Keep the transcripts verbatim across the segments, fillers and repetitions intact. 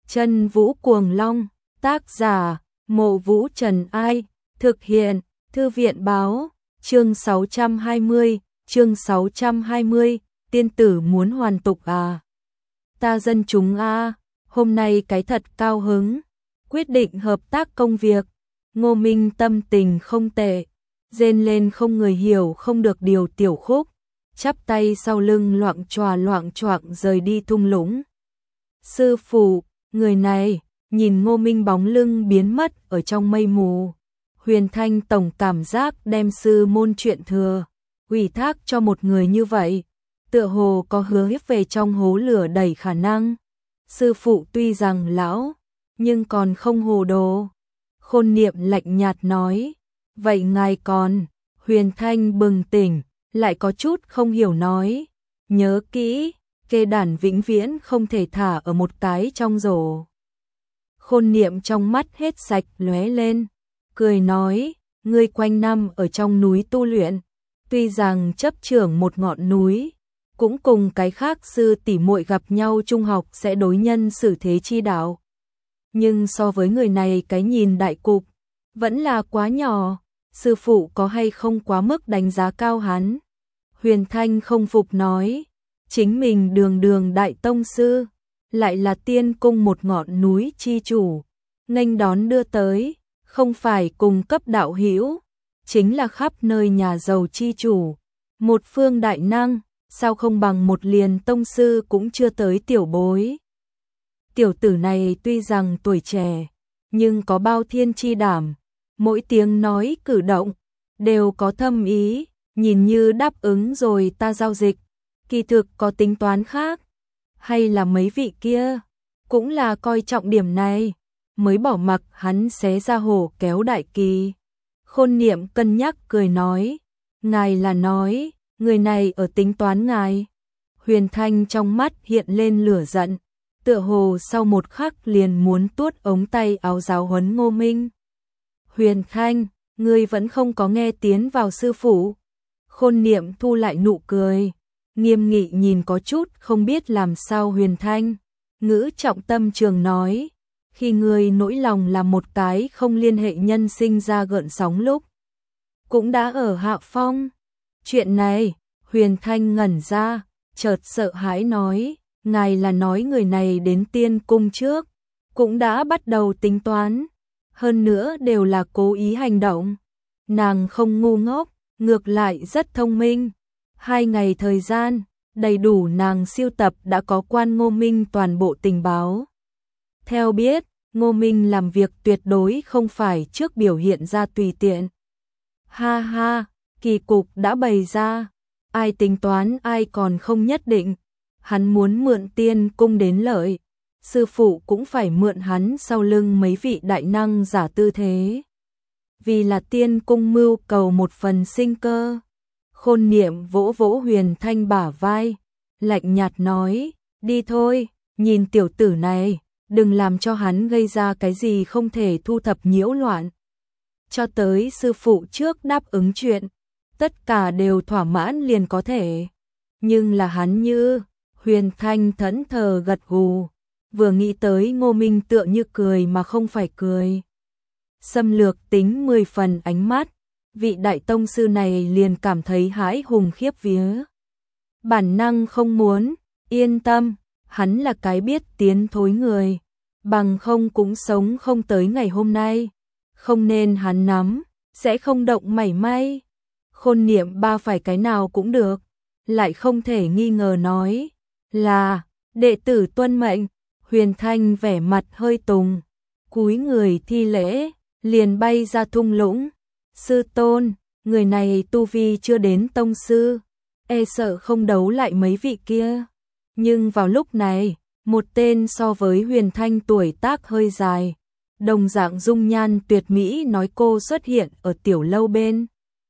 Chân Vũ Cuồng Long, tác giả, Mộ Vũ Trần Ai, thực hiện, Thư viện báo, chương sáu trăm hai mươi, chương sáu trăm hai mươi, tiên tử muốn hoàn tục à? Ta dân chúng a, hôm nay cái thật cao hứng, quyết định hợp tác công việc. Ngô Minh tâm tình không tệ, rên lên không người hiểu không được điều tiểu khúc, chắp tay sau lưng loạng choạng loạng choạng rời đi thung lũng. Sư phụ, người này, nhìn Ngô Minh bóng lưng biến mất ở trong mây mù. Huyền Thanh tổng cảm giác đem sư môn chuyện thừa, ủy thác cho một người như vậy, tựa hồ có hứa hiếp về trong hố lửa đầy khả năng. Sư phụ tuy rằng lão, nhưng còn không hồ đồ. Khôn Niệm lạnh nhạt nói, vậy ngài còn? Huyền Thanh bừng tỉnh, lại có chút không hiểu nói, nhớ kỹ, kê đàn vĩnh viễn không thể thả ở một cái trong rổ. Khôn Niệm trong mắt hết sạch lóe lên, cười nói, ngươi quanh năm ở trong núi tu luyện, tuy rằng chấp trưởng một ngọn núi, cũng cùng cái khác sư tỷ muội gặp nhau trung học sẽ đối nhân xử thế chi đạo. Nhưng so với người này cái nhìn đại cục, vẫn là quá nhỏ, sư phụ có hay không quá mức đánh giá cao hắn. Huyền Thanh không phục nói, chính mình đường đường đại tông sư, lại là tiên cung một ngọn núi chi chủ, nghênh đón đưa tới, không phải cùng cấp đạo hữu, chính là khắp nơi nhà giàu chi chủ, một phương đại năng, sao không bằng một liền tông sư cũng chưa tới tiểu bối. Tiểu tử này tuy rằng tuổi trẻ, nhưng có bao thiên chi đảm, mỗi tiếng nói cử động đều có thâm ý, nhìn như đáp ứng rồi ta giao dịch, kỳ thực có tính toán khác, hay là mấy vị kia cũng là coi trọng điểm này, mới bỏ mặc hắn xé ra hổ kéo đại kỳ. Khôn Niệm cân nhắc cười nói, ngài là nói, người này ở tính toán ngài. Huyền Thanh trong mắt hiện lên lửa giận, tựa hồ sau một khắc liền muốn tuốt ống tay áo giáo huấn Ngô Minh. Huyền Thanh, ngươi vẫn không có nghe tiến vào sư phụ. Khôn Niệm thu lại nụ cười, nghiêm nghị nhìn có chút không biết làm sao Huyền Thanh, ngữ trọng tâm trường nói, khi ngươi nỗi lòng là một cái không liên hệ nhân sinh ra gợn sóng lúc, cũng đã ở hạ phong. Chuyện này, Huyền Thanh ngẩn ra, chợt sợ hãi nói, ngài là nói người này đến tiên cung trước, cũng đã bắt đầu tính toán, hơn nữa đều là cố ý hành động. Nàng không ngu ngốc, ngược lại rất thông minh. Hai ngày thời gian, đầy đủ nàng siêu tập đã có quan Ngô Minh toàn bộ tình báo. Theo biết, Ngô Minh làm việc tuyệt đối không phải trước biểu hiện ra tùy tiện. Ha ha, kỳ cục đã bày ra, ai tính toán ai còn không nhất định. Hắn muốn mượn tiên cung đến lợi, sư phụ cũng phải mượn hắn sau lưng mấy vị đại năng giả tư thế. Vì là tiên cung mưu cầu một phần sinh cơ. Khôn Niệm vỗ vỗ Huyền Thanh bả vai, lạnh nhạt nói, đi thôi, nhìn tiểu tử này, đừng làm cho hắn gây ra cái gì không thể thu thập nhiễu loạn. Cho tới sư phụ trước đáp ứng chuyện, tất cả đều thỏa mãn liền có thể. Nhưng là hắn như, Huyền Thanh thẫn thờ gật gù, vừa nghĩ tới Ngô Minh tựa như cười mà không phải cười. Xâm lược tính mười phần ánh mắt, vị đại tông sư này liền cảm thấy hãi hùng khiếp vía. Bản năng không muốn, yên tâm, hắn là cái biết tiến thối người, bằng không cũng sống không tới ngày hôm nay, không nên hắn nắm, sẽ không động mảy may. Khôn Niệm ba phải cái nào cũng được, lại không thể nghi ngờ nói, là, đệ tử tuân mệnh. Huyền Thanh vẻ mặt hơi tùng, cúi người thi lễ, liền bay ra thung lũng. Sư tôn, người này tu vi chưa đến tông sư, e sợ không đấu lại mấy vị kia. Nhưng vào lúc này, một tên so với Huyền Thanh tuổi tác hơi dài, đồng dạng dung nhan tuyệt mỹ nói cô xuất hiện ở tiểu lâu bên.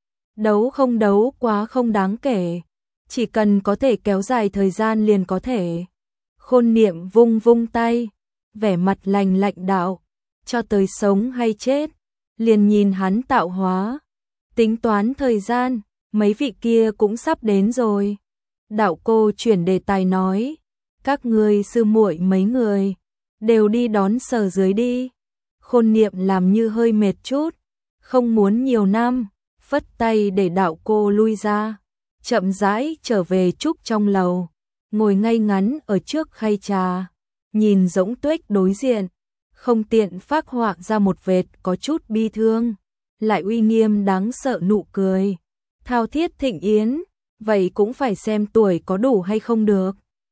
Đấu không đấu quá không đáng kể, chỉ cần có thể kéo dài thời gian liền có thể. Khôn Niệm vung vung tay, vẻ mặt lành lạnh đạo, cho tới sống hay chết, liền nhìn hắn tạo hóa. Tính toán thời gian, mấy vị kia cũng sắp đến rồi. Đạo cô chuyển đề tài nói, các ngươi sư muội mấy người, đều đi đón Sở Dưới đi. Khôn Niệm làm như hơi mệt chút, không muốn nhiều năm, phất tay để đạo cô lui ra, chậm rãi trở về trúc trong lầu, ngồi ngay ngắn ở trước khay trà, nhìn Dỗng Tuếch đối diện, không tiện phác họa ra một vệt có chút bi thương, lại uy nghiêm đáng sợ nụ cười. Thao thiết thịnh yến, vậy cũng phải xem tuổi có đủ hay không được.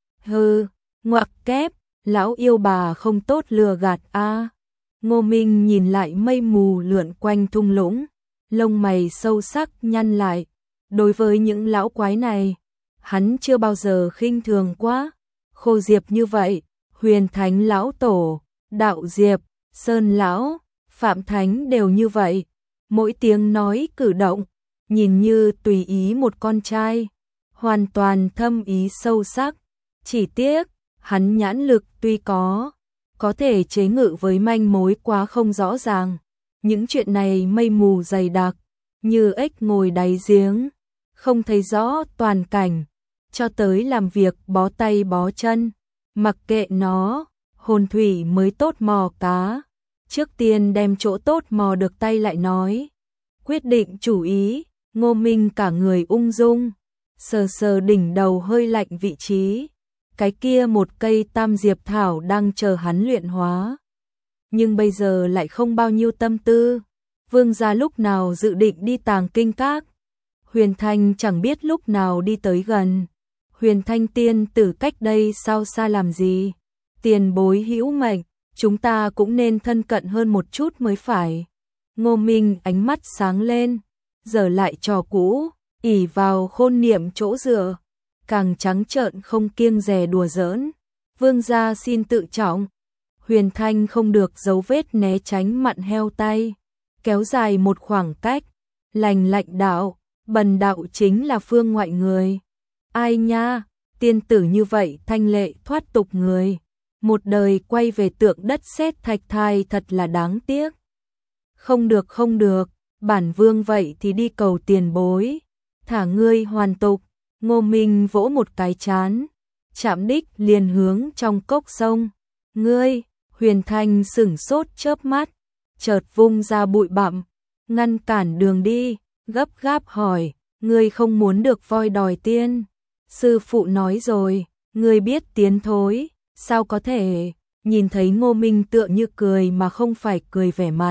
Hừ, ngoặc kép, lão yêu bà không tốt lừa gạt a. Ngô Minh nhìn lại mây mù lượn quanh thung lũng, lông mày sâu sắc nhăn lại. Đối với những lão quái này, hắn chưa bao giờ khinh thường quá. Khô Diệp như vậy, Huyền Thánh lão tổ, Đạo Diệp, Sơn lão, Phạm Thánh đều như vậy. Mỗi tiếng nói cử động, nhìn như tùy ý một con trai, hoàn toàn thâm ý sâu sắc. Chỉ tiếc, hắn nhãn lực tuy có, có thể chế ngự với manh mối quá không rõ ràng. Những chuyện này mây mù dày đặc, như ếch ngồi đáy giếng, không thấy rõ toàn cảnh, cho tới làm việc bó tay bó chân, mặc kệ nó, hồn thủy mới tốt mò cá. Trước tiên đem chỗ tốt mò được tay lại nói. Quyết định chủ ý, Ngô Minh cả người ung dung, sờ sờ đỉnh đầu hơi lạnh vị trí. Cái kia một cây tam diệp thảo đang chờ hắn luyện hóa. Nhưng bây giờ lại không bao nhiêu tâm tư. Vương gia lúc nào dự định đi Tàng Kinh Các. Huyền Thanh chẳng biết lúc nào đi tới gần. Huyền Thanh tiên tử cách đây sao xa làm gì. Tiền bối hữu mệnh, chúng ta cũng nên thân cận hơn một chút mới phải. Ngô Minh ánh mắt sáng lên, giờ lại trò cũ, ỉ vào Khôn Niệm chỗ dựa, càng trắng trợn không kiêng dè đùa giỡn. Vương gia xin tự trọng. Huyền Thanh không được dấu vết né tránh mặn heo tay, kéo dài một khoảng cách, lành lạnh đạo, bần đạo chính là phương ngoại người. Ai nha, tiên tử như vậy thanh lệ thoát tục người, một đời quay về tượng đất sét thạch thai thật là đáng tiếc. Không được không được, bản vương vậy thì đi cầu tiền bối, thả ngươi hoàn tục. Ngô Minh vỗ một cái chán, chạm đích liền hướng trong cốc sông. Ngươi, Huyền Thanh sửng sốt chớp mắt, chợt vung ra bụi bặm, ngăn cản đường đi, gấp gáp hỏi, ngươi không muốn được voi đòi tiên. Sư phụ nói rồi, ngươi biết tiến thối, sao có thể. Nhìn thấy Ngô Minh tựa như cười mà không phải cười vẻ mặt.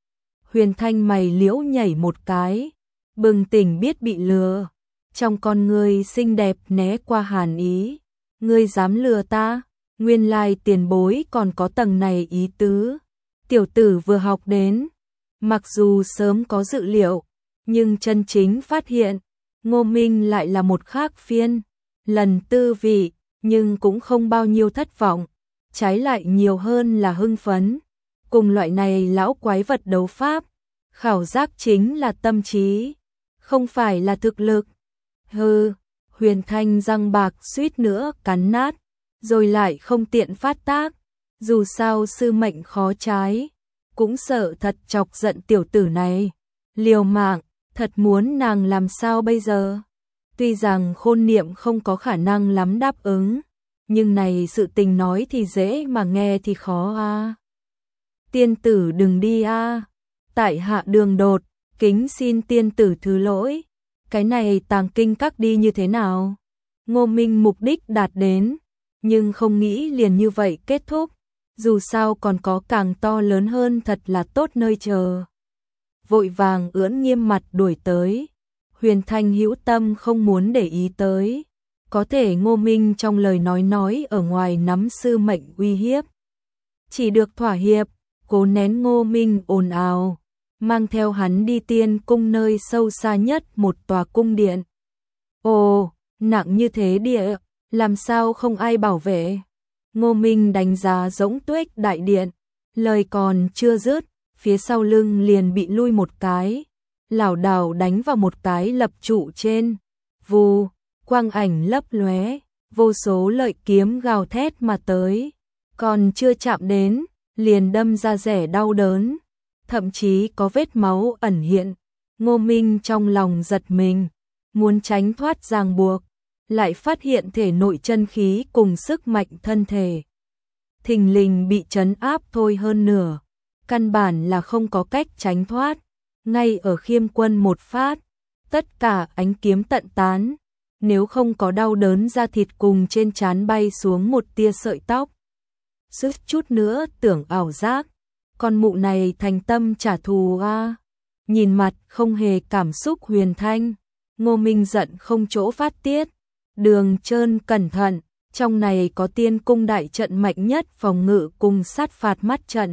Huyền Thanh mày liễu nhảy một cái, bừng tỉnh biết bị lừa. Trong con ngươi xinh đẹp né qua hàn ý. Ngươi dám lừa ta? Nguyên lai tiền bối còn có tầng này ý tứ. Tiểu tử vừa học đến. Mặc dù sớm có dự liệu, nhưng chân chính phát hiện, Ngô Minh lại là một khác phiên. Lần tư vị, nhưng cũng không bao nhiêu thất vọng. Trái lại nhiều hơn là hưng phấn. Cùng loại này lão quái vật đấu pháp, khảo giác chính là tâm trí, không phải là thực lực. Hừ, Huyền Thanh răng bạc suýt nữa cắn nát, rồi lại không tiện phát tác. Dù sao sư mệnh khó trái, cũng sợ thật chọc giận tiểu tử này. Liều mạng, thật muốn nàng làm sao bây giờ? Tuy rằng Khôn Niệm không có khả năng lắm đáp ứng, nhưng này sự tình nói thì dễ mà nghe thì khó a. À. Tiên tử đừng đi a. À. Tại hạ đường đột, kính xin tiên tử thứ lỗi. Cái này Tàng Kinh Các đi như thế nào? Ngô Minh mục đích đạt đến, nhưng không nghĩ liền như vậy kết thúc. Dù sao còn có càng to lớn hơn thật là tốt nơi chờ. Vội vàng ưỡn nghiêm mặt đuổi tới. Huyền Thanh hữu tâm không muốn để ý tới. Có thể Ngô Minh trong lời nói nói ở ngoài nắm sư mệnh uy hiếp. Chỉ được thỏa hiệp, cố nén Ngô Minh ồn ào, mang theo hắn đi tiên cung nơi sâu xa nhất một tòa cung điện. Ồ, nặng như thế địa, làm sao không ai bảo vệ? Ngô Minh đánh giá Dỗng Tuếch đại điện, lời còn chưa dứt, phía sau lưng liền bị lui một cái, lảo đảo đánh vào một cái lập trụ trên. Vù, quang ảnh lấp lóe, vô số lợi kiếm gào thét mà tới, còn chưa chạm đến, liền đâm ra rẻ đau đớn, thậm chí có vết máu ẩn hiện. Ngô Minh trong lòng giật mình, muốn tránh thoát ràng buộc, lại phát hiện thể nội chân khí cùng sức mạnh thân thể thình lình bị trấn áp thôi hơn nửa, căn bản là không có cách tránh thoát, ngay ở Khiêm Quân một phát, tất cả ánh kiếm tận tán, nếu không có đau đớn da thịt cùng trên trán bay xuống một tia sợi tóc. Sức chút nữa tưởng ảo giác, con mụ này thành tâm trả thù a. Nhìn mặt không hề cảm xúc Huyền Thanh, Ngô Minh giận không chỗ phát tiết. Đường Trơn cẩn thận, trong này có Tiên Cung đại trận mạnh nhất phòng ngự cùng sát phạt mắt trận.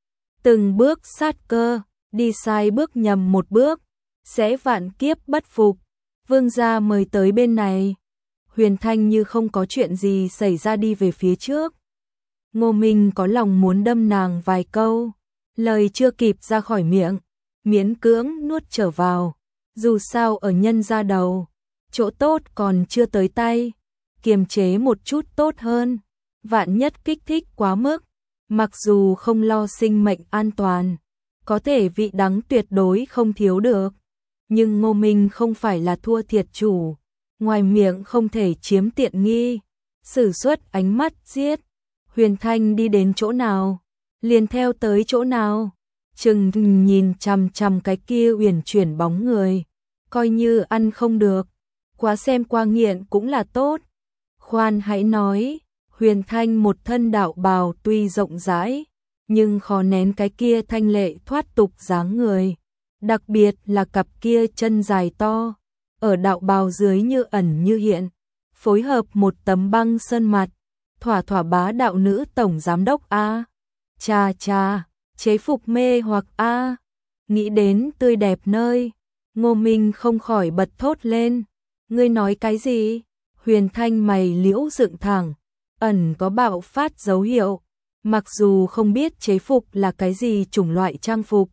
Từng bước sát cơ, đi sai bước nhầm một bước, sẽ vạn kiếp bất phục. Vương gia mời tới bên này. Huyền Thanh như không có chuyện gì xảy ra đi về phía trước. Ngô Minh có lòng muốn đâm nàng vài câu, lời chưa kịp ra khỏi miệng, miễn cưỡng nuốt trở vào. Dù sao ở nhân gia đầu, chỗ tốt còn chưa tới tay, kiềm chế một chút tốt hơn. Vạn nhất kích thích quá mức, mặc dù không lo sinh mệnh an toàn, có thể vị đắng tuyệt đối không thiếu được. Nhưng Ngô Minh không phải là thua thiệt chủ, ngoài miệng không thể chiếm tiện nghi, sử xuất ánh mắt giết. Huyền Thanh đi đến chỗ nào, liền theo tới chỗ nào, chừng nhìn chằm chằm cái kia uyển chuyển bóng người, coi như ăn không được, quá xem qua nghiện cũng là tốt. Khoan hãy nói, Huyền Thanh một thân đạo bào tuy rộng rãi, nhưng khó nén cái kia thanh lệ thoát tục dáng người, đặc biệt là cặp kia chân dài to, ở đạo bào dưới như ẩn như hiện, phối hợp một tấm băng sơn mặt, thỏa thỏa bá đạo nữ tổng giám đốc a. Cha cha, chế phục mê hoặc a. Nghĩ đến tươi đẹp nơi, Ngô Minh không khỏi bật thốt lên. Ngươi nói cái gì? Huyền Thanh mày liễu dựng thẳng, ẩn có bạo phát dấu hiệu, mặc dù không biết chế phục là cái gì chủng loại trang phục,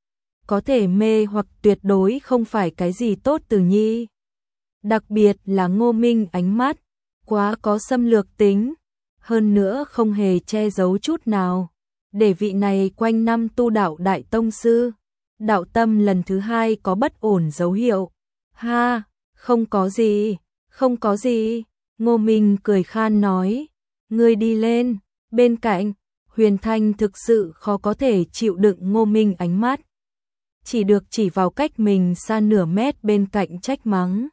có thể mê hoặc tuyệt đối không phải cái gì tốt từ nhi. Đặc biệt là Ngô Minh ánh mắt, quá có xâm lược tính, hơn nữa không hề che giấu chút nào, để vị này quanh năm tu đạo đại tông sư, đạo tâm lần thứ hai có bất ổn dấu hiệu. Ha, không có gì, không có gì, Ngô Minh cười khan nói, ngươi đi lên. Bên cạnh, Huyền Thanh thực sự khó có thể chịu đựng Ngô Minh ánh mắt, chỉ được chỉ vào cách mình xa nửa mét bên cạnh trách mắng.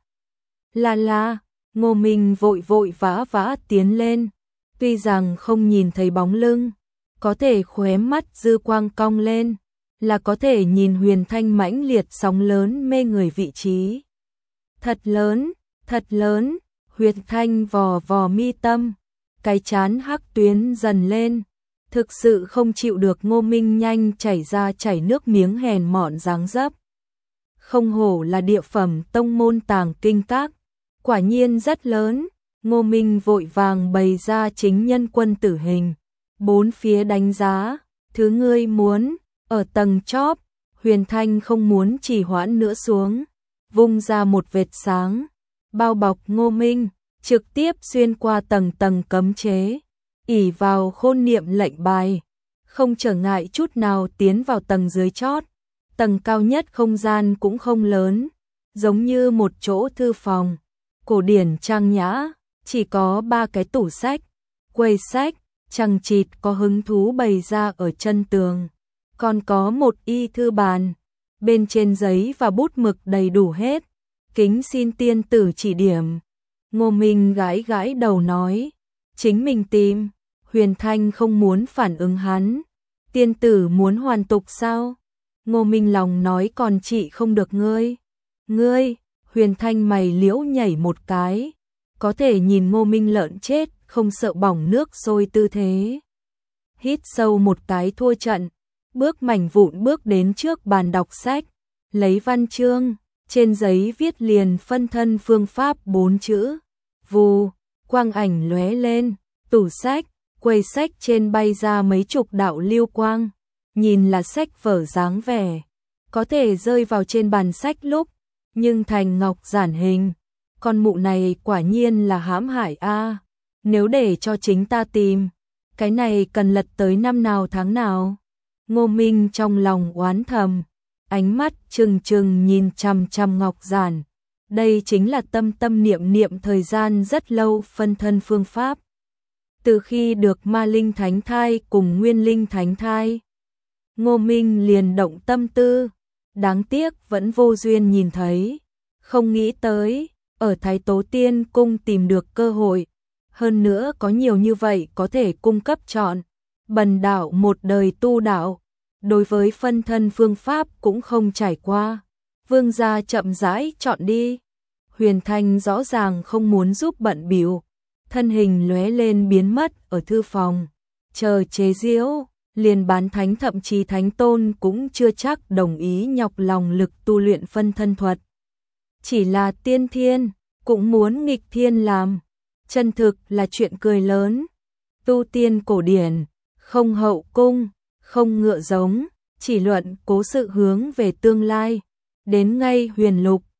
La la, Ngô Minh vội vội vã vã tiến lên, tuy rằng không nhìn thấy bóng lưng, có thể khóe mắt dư quang cong lên, là có thể nhìn Huyền Thanh mãnh liệt sóng lớn mê người vị trí. Thật lớn, thật lớn, Huyền Thanh vò vò mi tâm, cái chán hắc tuyến dần lên, thực sự không chịu được Ngô Minh nhanh chảy ra chảy nước miếng hèn mọn dáng dấp. Không hổ là địa phẩm tông môn tàng kinh các, quả nhiên rất lớn. Ngô Minh vội vàng bày ra chính nhân quân tử hình, bốn phía đánh giá, thứ ngươi muốn, ở tầng chóp. Huyền Thanh không muốn trì hoãn nữa xuống, vung ra một vệt sáng, bao bọc Ngô Minh, trực tiếp xuyên qua tầng tầng cấm chế, ỷ vào khôn niệm lệnh bài, không trở ngại chút nào tiến vào tầng dưới chót. Tầng cao nhất không gian cũng không lớn, giống như một chỗ thư phòng, cổ điển trang nhã, chỉ có ba cái tủ sách, quầy sách, chằng chịt có hứng thú bày ra ở chân tường, còn có một y thư bàn, bên trên giấy và bút mực đầy đủ hết, kính xin tiên tử chỉ điểm. Ngô Minh gãi gãi đầu nói, chính mình tìm. Huyền Thanh không muốn phản ứng hắn, tiên tử muốn hoàn tục sao? Ngô Minh lòng nói còn chị không được ngươi. Ngươi, Huyền Thanh mày liễu nhảy một cái, có thể nhìn Ngô Minh lợn chết, không sợ bỏng nước sôi tư thế. Hít sâu một cái thua trận, bước mảnh vụn bước đến trước bàn đọc sách, lấy văn chương, trên giấy viết liền phân thân phương pháp bốn chữ. Vù, quang ảnh lóe lên, tủ sách, quầy sách trên bay ra mấy chục đạo lưu quang, nhìn là sách vở dáng vẻ, có thể rơi vào trên bàn sách lúc, nhưng thành ngọc giản hình. Con mụ này quả nhiên là hãm hại a. Nếu để cho chính ta tìm, cái này cần lật tới năm nào tháng nào. Ngô Minh trong lòng oán thầm, ánh mắt trừng trừng nhìn chằm chằm ngọc giản. Đây chính là tâm tâm niệm niệm thời gian rất lâu phân thân phương pháp. Từ khi được ma linh thánh thai cùng nguyên linh thánh thai, Ngô Minh liền động tâm tư, đáng tiếc vẫn vô duyên nhìn thấy, không nghĩ tới, ở Thái Tố Tiên Cung tìm được cơ hội, hơn nữa có nhiều như vậy có thể cung cấp chọn, bần đạo một đời tu đạo, đối với phân thân phương pháp cũng không trải qua, vương gia chậm rãi chọn đi. Huyền Thanh rõ ràng không muốn giúp bận bịu, thân hình lóe lên biến mất ở thư phòng, chờ chế giễu, liền bán thánh thậm chí thánh tôn cũng chưa chắc đồng ý nhọc lòng lực tu luyện phân thân thuật. Chỉ là tiên thiên, cũng muốn nghịch thiên làm, chân thực là chuyện cười lớn. Tu tiên cổ điển, không hậu cung, không ngựa giống, chỉ luận cố sự hướng về tương lai, đến ngay huyền lục,